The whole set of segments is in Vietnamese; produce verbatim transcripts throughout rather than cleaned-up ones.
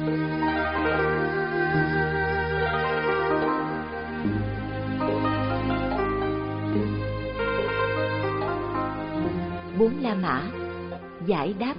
Bốn La Mã giải đáp.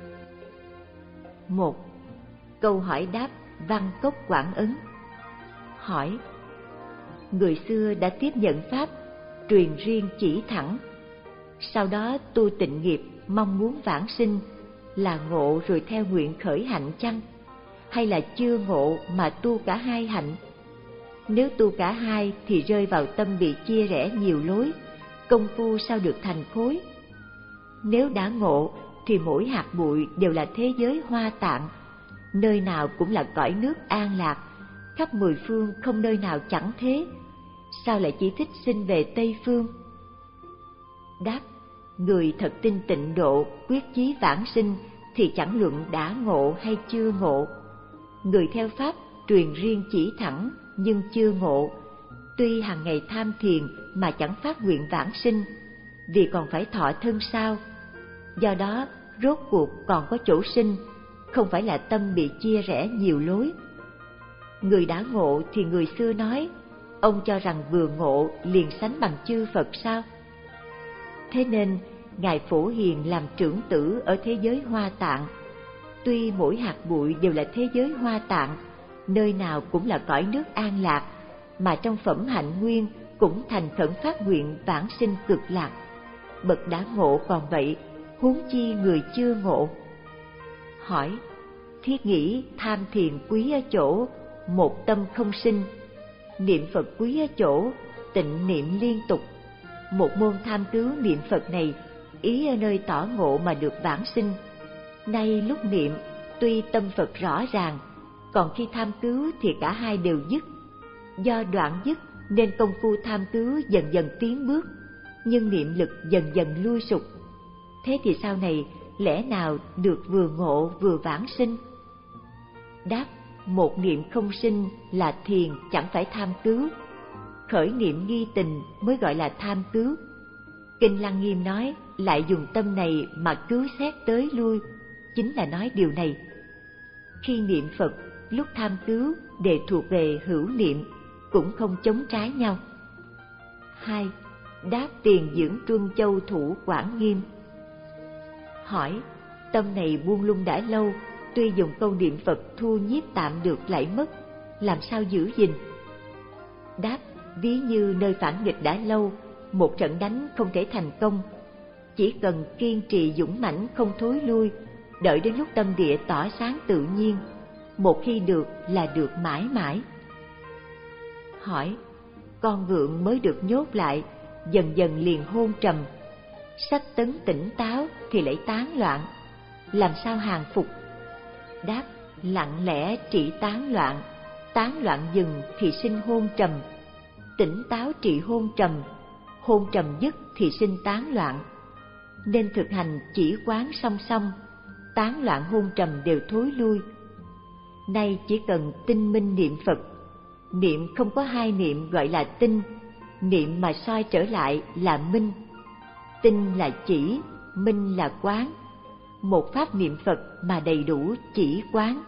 Một. Câu hỏi đáp Văn Cốc Quảng Ấn. Hỏi: người xưa đã tiếp nhận pháp truyền riêng chỉ thẳng, sau đó tu tịnh nghiệp mong muốn vãng sinh, là ngộ rồi theo nguyện khởi hạnh chăng, hay là chưa ngộ mà tu cả hai hạnh? Nếu tu cả hai thì rơi vào tâm bị chia rẽ nhiều lối, công phu sao được thành khối? Nếu đã ngộ thì mỗi hạt bụi đều là thế giới hoa tạng, nơi nào cũng là cõi nước an lạc, khắp mười phương không nơi nào chẳng thế, sao lại chỉ thích sinh về Tây Phương? Đáp: người thật tin tịnh độ, quyết chí vãng sinh thì chẳng luận đã ngộ hay chưa ngộ. Người theo pháp truyền riêng chỉ thẳng nhưng chưa ngộ, tuy hàng ngày tham thiền mà chẳng phát nguyện vãng sinh, vì còn phải thọ thân sao. Do đó rốt cuộc còn có chỗ sinh, không phải là tâm bị chia rẽ nhiều lối. Người đã ngộ thì người xưa nói, ông cho rằng vừa ngộ liền sánh bằng chư Phật sao? Thế nên Ngài Phổ Hiền làm trưởng tử ở thế giới hoa tạng. Tuy mỗi hạt bụi đều là thế giới hoa tạng, nơi nào cũng là cõi nước an lạc, mà trong phẩm hạnh nguyên cũng thành khẩn phát nguyện vãng sinh cực lạc. Bậc đã ngộ còn vậy, huống chi người chưa ngộ. Hỏi: thiết nghĩ tham thiền quý ở chỗ một tâm không sinh, niệm Phật quý ở chỗ tịnh niệm liên tục. Một môn tham cứu niệm Phật này, ý ở nơi tỏ ngộ mà được vãng sinh. Nay lúc niệm, tuy tâm Phật rõ ràng, còn khi tham cứu thì cả hai đều dứt. Do đoạn dứt nên công phu tham cứu dần dần tiến bước, nhưng niệm lực dần dần lui sụt. Thế thì sau này lẽ nào được vừa ngộ vừa vãng sinh? Đáp: một niệm không sinh là thiền, chẳng phải tham cứu. Khởi niệm nghi tình mới gọi là tham cứu. Kinh Lăng Nghiêm nói lại dùng tâm này mà cứu xét tới lui, chính là nói điều này. Khi niệm Phật, lúc tham cứu đều thuộc về hữu niệm, cũng không chống trái nhau. Hai. Đáp tiền dưỡng Truân Châu Thủ Quảng Nghiêm. Hỏi: tâm này buông lung đã lâu, tuy dùng câu niệm Phật thu nhiếp tạm được lại mất, làm sao giữ gìn? Đáp: ví như nơi phản nghịch đã lâu, một trận đánh không thể thành công, chỉ cần kiên trì dũng mãnh không thối lui, đợi đến lúc tâm địa tỏ sáng tự nhiên, một khi được là được mãi mãi. Hỏi: con vượng mới được nhốt lại, dần dần liền hôn trầm, sắc tấn tỉnh táo thì lại tán loạn, làm sao hàng phục? Đáp: lặng lẽ trị tán loạn, tán loạn dừng thì sinh hôn trầm, tỉnh táo trị hôn trầm, hôn trầm dứt thì sinh tán loạn. Nên thực hành chỉ quán song song, tán loạn hôn trầm đều thối lui. Nay chỉ cần tinh minh niệm Phật, niệm không có hai niệm gọi là tinh, niệm mà soi trở lại là minh. Tinh là chỉ, minh là quán, một pháp niệm Phật mà đầy đủ chỉ quán.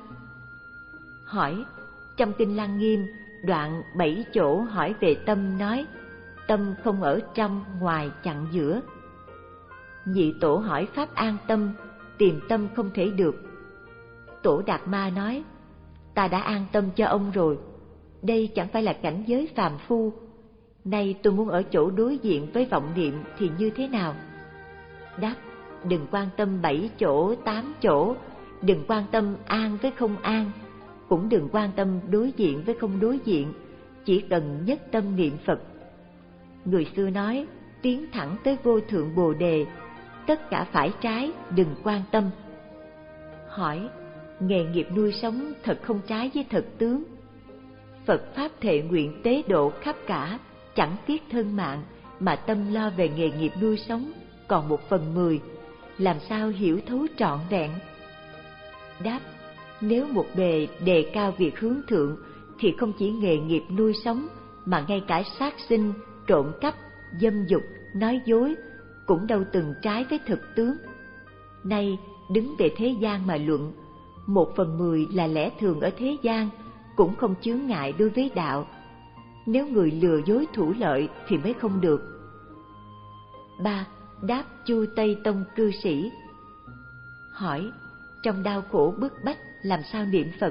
Hỏi: trong Kinh Lăng Nghiêm đoạn bảy chỗ hỏi về tâm nói, tâm không ở trong ngoài chặn giữa. Nhị tổ hỏi pháp an tâm, tìm tâm không thể được. Tổ Đạt Ma nói: ta đã an tâm cho ông rồi, đây chẳng phải là cảnh giới phàm phu. Nay tôi muốn ở chỗ đối diện với vọng niệm thì như thế nào? Đáp: đừng quan tâm bảy chỗ, tám chỗ, đừng quan tâm an với không an, cũng đừng quan tâm đối diện với không đối diện, chỉ cần nhất tâm niệm Phật. Người xưa nói, tiến thẳng tới vô thượng Bồ Đề, tất cả phải trái đừng quan tâm. Hỏi: nghề nghiệp nuôi sống thật không trái với thật tướng. Phật Pháp thệ nguyện tế độ khắp cả, chẳng tiếc thân mạng, mà tâm lo về nghề nghiệp nuôi sống còn một phần mười, làm sao hiểu thấu trọn vẹn? Đáp: nếu một bề đề cao việc hướng thượng thì không chỉ nghề nghiệp nuôi sống, mà ngay cả sát sinh, trộm cắp, dâm dục, nói dối cũng đâu từng trái với thực tướng. Nay đứng về thế gian mà luận, một phần mười là lẽ thường ở thế gian, cũng không chướng ngại đối với đạo. Nếu người lừa dối thủ lợi thì mới không được. ba. Đáp Chu Tây Tông cư sĩ. Hỏi: trong đau khổ bức bách làm sao niệm Phật?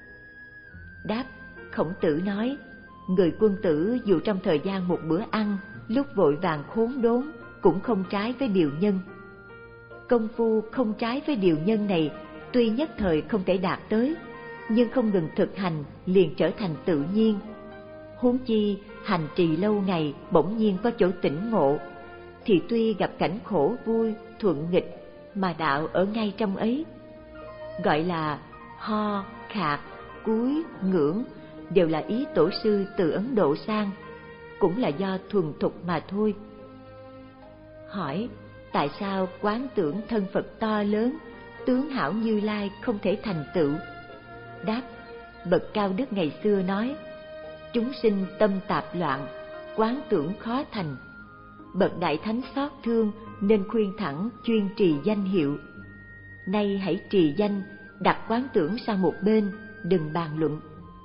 Đáp: Khổng Tử nói, người quân tử dù trong thời gian một bữa ăn, lúc vội vàng khốn đốn, cũng không trái với điều nhân. Công phu không trái với điều nhân này, tuy nhất thời không thể đạt tới, nhưng không ngừng thực hành liền trở thành tự nhiên. Huống chi hành trì lâu ngày bỗng nhiên có chỗ tỉnh ngộ, thì tuy gặp cảnh khổ vui, thuận nghịch, mà đạo ở ngay trong ấy. Gọi là ho, khạc, cúi, ngưỡng đều là ý tổ sư từ Ấn Độ sang, cũng là do thuần thục mà thôi. Hỏi: tại sao quán tưởng thân Phật to lớn, tướng hảo Như Lai không thể thành tựu? Đáp: bậc cao đức ngày xưa nói, chúng sinh tâm tạp loạn, quán tưởng khó thành. Bậc đại thánh xót thương nên khuyên thẳng chuyên trì danh hiệu. Nay hãy trì danh, đặt quán tưởng sang một bên, đừng bàn luận.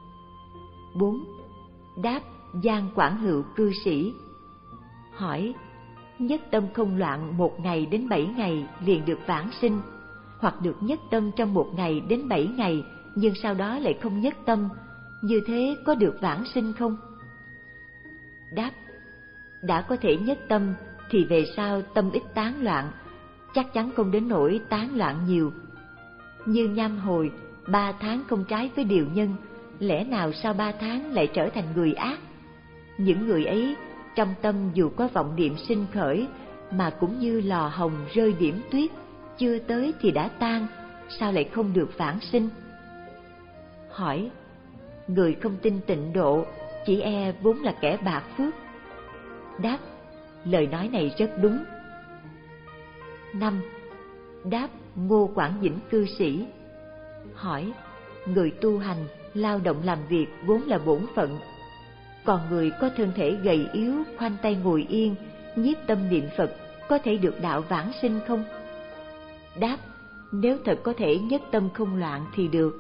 bốn. Đáp Giang Quảng Hữu cư sĩ. Hỏi: nhất tâm không loạn một ngày đến bảy ngày liền được vãng sinh, hoặc được nhất tâm trong một ngày đến bảy ngày nhưng sau đó lại không nhất tâm, như thế có được vãng sinh không? Đáp: đã có thể nhất tâm thì về sau tâm ít tán loạn, chắc chắn không đến nỗi tán loạn nhiều. Như Nham Hồi ba tháng không trái với điều nhân, lẽ nào sau ba tháng lại trở thành người ác? Những người ấy trong tâm dù có vọng niệm sinh khởi, mà cũng như lò hồng rơi điểm tuyết, chưa tới thì đã tan, sao lại không được vãng sinh? Hỏi: người không tin tịnh độ, chỉ e vốn là kẻ bạc phước. Đáp: lời nói này rất đúng. năm. Đáp Ngô Quảng Vĩnh cư sĩ. Hỏi: người tu hành, lao động làm việc vốn là bổn phận, còn người có thân thể gầy yếu, khoanh tay ngồi yên, nhiếp tâm niệm Phật, có thể được đạo vãng sinh không? Đáp: nếu thật có thể nhất tâm không loạn thì được.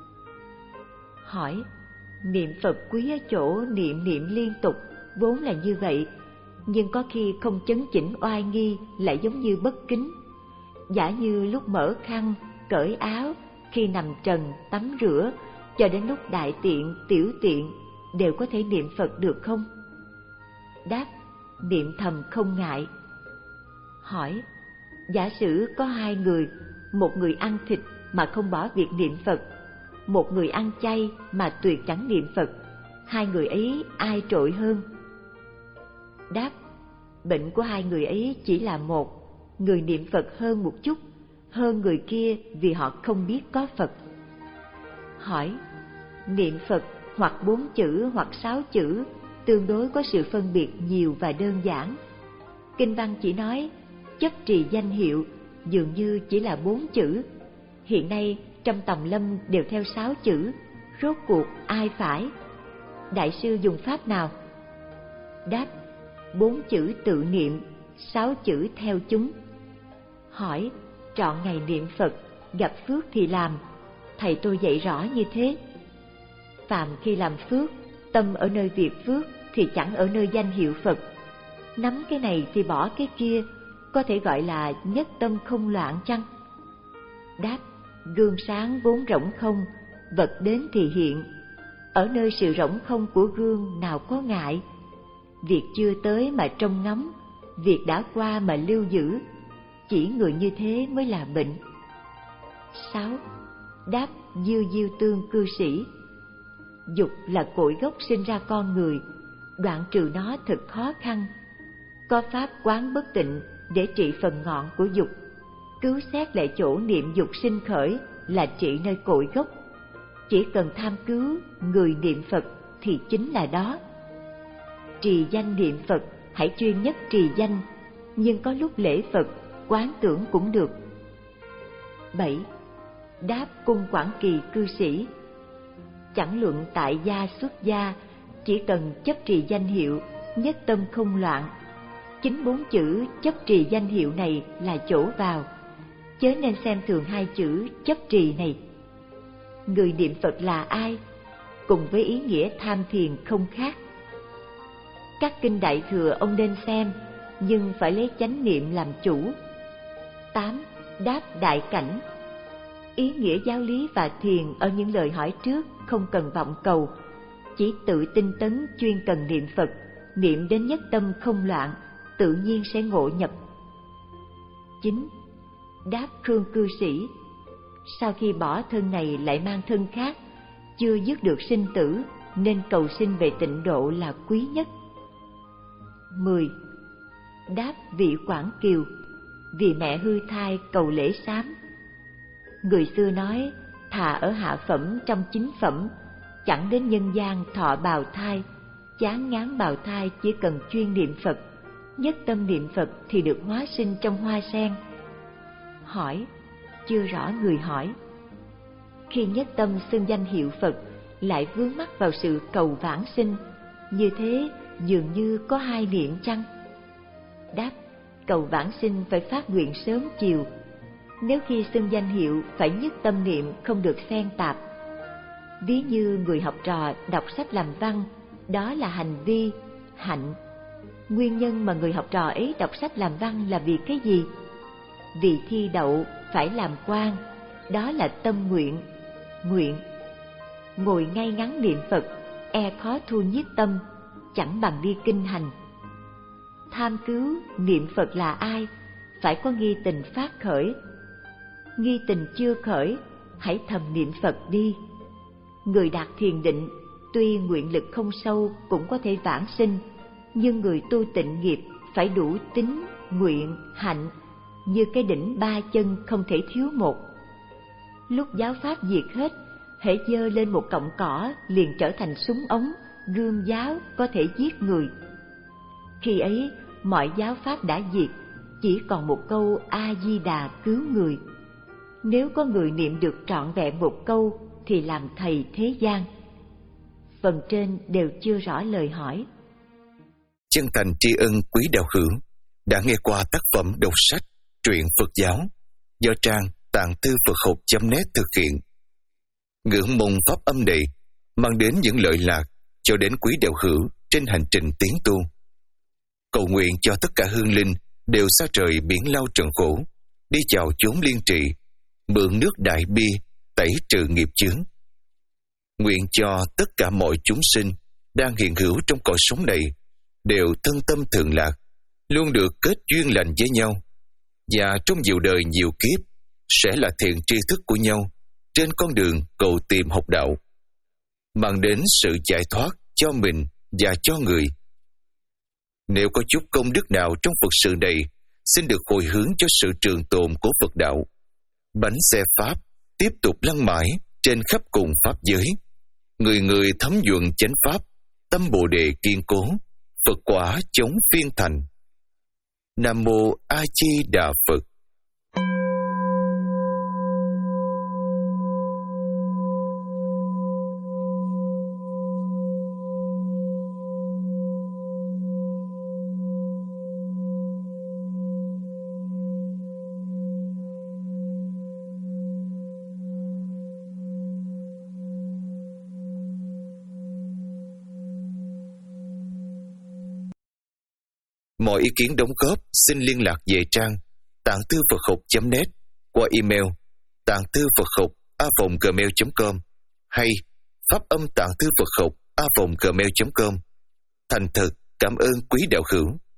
Hỏi: niệm Phật quý ở chỗ niệm niệm liên tục, vốn là như vậy, nhưng có khi không chấn chỉnh oai nghi lại giống như bất kính. Giả như lúc mở khăn, cởi áo, khi nằm trần, tắm rửa, cho đến lúc đại tiện, tiểu tiện, đều có thể niệm Phật được không? Đáp: niệm thầm không ngại. Hỏi: giả sử có hai người, một người ăn thịt mà không bỏ việc niệm Phật, một người ăn chay mà tuyệt chẳng niệm Phật, hai người ấy ai trội hơn? Đáp: bệnh của hai người ấy chỉ là một, người niệm Phật hơn một chút, hơn người kia vì họ không biết có Phật. Hỏi: niệm Phật hoặc bốn chữ hoặc sáu chữ, tương đối có sự phân biệt nhiều và đơn giản. Kinh văn chỉ nói chấp trì danh hiệu, dường như chỉ là bốn chữ. Hiện nay trong tòng lâm đều theo sáu chữ, rốt cuộc ai phải? Đại sư dùng pháp nào? Đáp: bốn chữ tự niệm, sáu chữ theo chúng. Hỏi: trọn ngày niệm Phật, gặp phước thì làm, thầy tôi dạy rõ như thế. Phàm khi làm phước, tâm ở nơi việc phước thì chẳng ở nơi danh hiệu Phật. Nắm cái này thì bỏ cái kia, có thể gọi là nhất tâm không loạn chăng? Đáp: gương sáng vốn rỗng không, vật đến thì hiện. Ở nơi sự rỗng không của gương nào có ngại. Việc chưa tới mà trông ngắm, việc đã qua mà lưu giữ, chỉ người như thế mới là bệnh. sáu. Đáp Dư Diêu Tương cư sĩ. Dục là cội gốc sinh ra con người, đoạn trừ nó thật khó khăn. Có pháp quán bất tịnh để trị phần ngọn của dục, cứu xét lại chỗ niệm dục sinh khởi là trị nơi cội gốc. Chỉ cần tham cứu người niệm Phật thì chính là đó. Trì danh niệm Phật, hãy chuyên nhất trì danh, nhưng có lúc lễ Phật, quán tưởng cũng được. bảy. Đáp Cung Quảng Kỳ cư sĩ. Chẳng luận tại gia xuất gia, chỉ cần chấp trì danh hiệu, nhất tâm không loạn. Chính bốn chữ chấp trì danh hiệu này là chỗ vào, chớ nên xem thường hai chữ chấp trì này. người niệm Phật là ai, cùng với ý nghĩa tham thiền không khác. Các kinh Đại Thừa ông nên xem, nhưng phải lấy chánh niệm làm chủ. tám. Đáp đại cảnh. Ý nghĩa giáo lý và thiền ở những lời hỏi trước không cần vọng cầu, chỉ tự tinh tấn chuyên cần niệm Phật, niệm đến nhất tâm không loạn, tự nhiên sẽ ngộ nhập. chín. Đáp khương cư sĩ. Sau khi bỏ thân này lại mang thân khác, chưa dứt được sinh tử, nên cầu sinh về tịnh độ là quý nhất. mười. Đáp vị Quảng Kiều. Vì mẹ hư thai cầu lễ sám. Người xưa nói, thà ở hạ phẩm trong chính phẩm, chẳng đến nhân gian thọ bào thai. Chán ngán bào thai chỉ cần chuyên niệm Phật, nhất tâm niệm Phật thì được hóa sinh trong hoa sen. Hỏi, chưa rõ người hỏi. Khi nhất tâm xưng danh hiệu Phật, lại vướng mắc vào sự cầu vãng sinh, như thế dường như có hai niệm chăng? Đáp, cầu vãng sinh phải phát nguyện sớm chiều. Nếu khi xưng danh hiệu phải nhất tâm niệm, không được xen tạp. Ví như người học trò đọc sách làm văn, đó là hành vi, hạnh. Nguyên nhân mà người học trò ấy đọc sách làm văn là vì cái gì? Vì thi đậu phải làm quan, đó là tâm nguyện, nguyện. Ngồi ngay ngắn niệm Phật, e khó thu nhiếp tâm, chẳng bằng đi kinh hành. Tham cứu niệm Phật là ai, phải có nghi tình phát khởi. Nghi tình chưa khởi, hãy thầm niệm Phật đi. Người đạt thiền định, tuy nguyện lực không sâu cũng có thể vãng sinh, nhưng người tu tịnh nghiệp phải đủ tín, nguyện, hạnh, như cái đỉnh ba chân không thể thiếu một. Lúc giáo pháp diệt hết, hễ giơ lên một cọng cỏ liền trở thành súng ống, gươm giáo có thể giết người. Khi ấy, mọi giáo pháp đã diệt, chỉ còn một câu A-di-đà cứu người. Nếu có người niệm được trọn vẹn một câu thì làm thầy thế gian. Phần trên đều chưa rõ lời hỏi. Chân thành tri ân quý đạo hữu đã nghe qua tác phẩm đọc sách truyện Phật giáo do trang tạng thư Phật học chấm net thực hiện. Ngưỡng mong pháp âm này mang đến những lợi lạc cho đến quý đạo hữu trên hành trình tiến tu. Cầu nguyện cho tất cả hương linh đều xa trời biển lao trần khổ, đi chào chốn liên trị, mượn nước đại bi tẩy trừ nghiệp chướng. Nguyện cho tất cả mọi chúng sinh đang hiện hữu trong cõi sống này đều thân tâm thường lạc, luôn được kết duyên lành với nhau, và trong nhiều đời nhiều kiếp sẽ là thiện tri thức của nhau trên con đường cầu tìm học đạo, mang đến sự giải thoát cho mình và cho người. Nếu có chút công đức nào trong Phật sự này, xin được hồi hướng cho sự trường tồn của Phật đạo. Bánh xe Pháp tiếp tục lăn mãi trên khắp cùng Pháp giới. Người người thấm nhuận chánh Pháp, tâm Bồ Đề kiên cố, Phật quả chống phiên thành. Nam Mô A Di Đà Phật. Mọi ý kiến đóng góp xin liên lạc về trang tạng thư Phật học chấm net qua email tạng thư Phật học a vòng gmail chấm com hay pháp âm tạng thư Phật học a vòng gmail chấm com. Thành thật cảm ơn quý đạo hữu.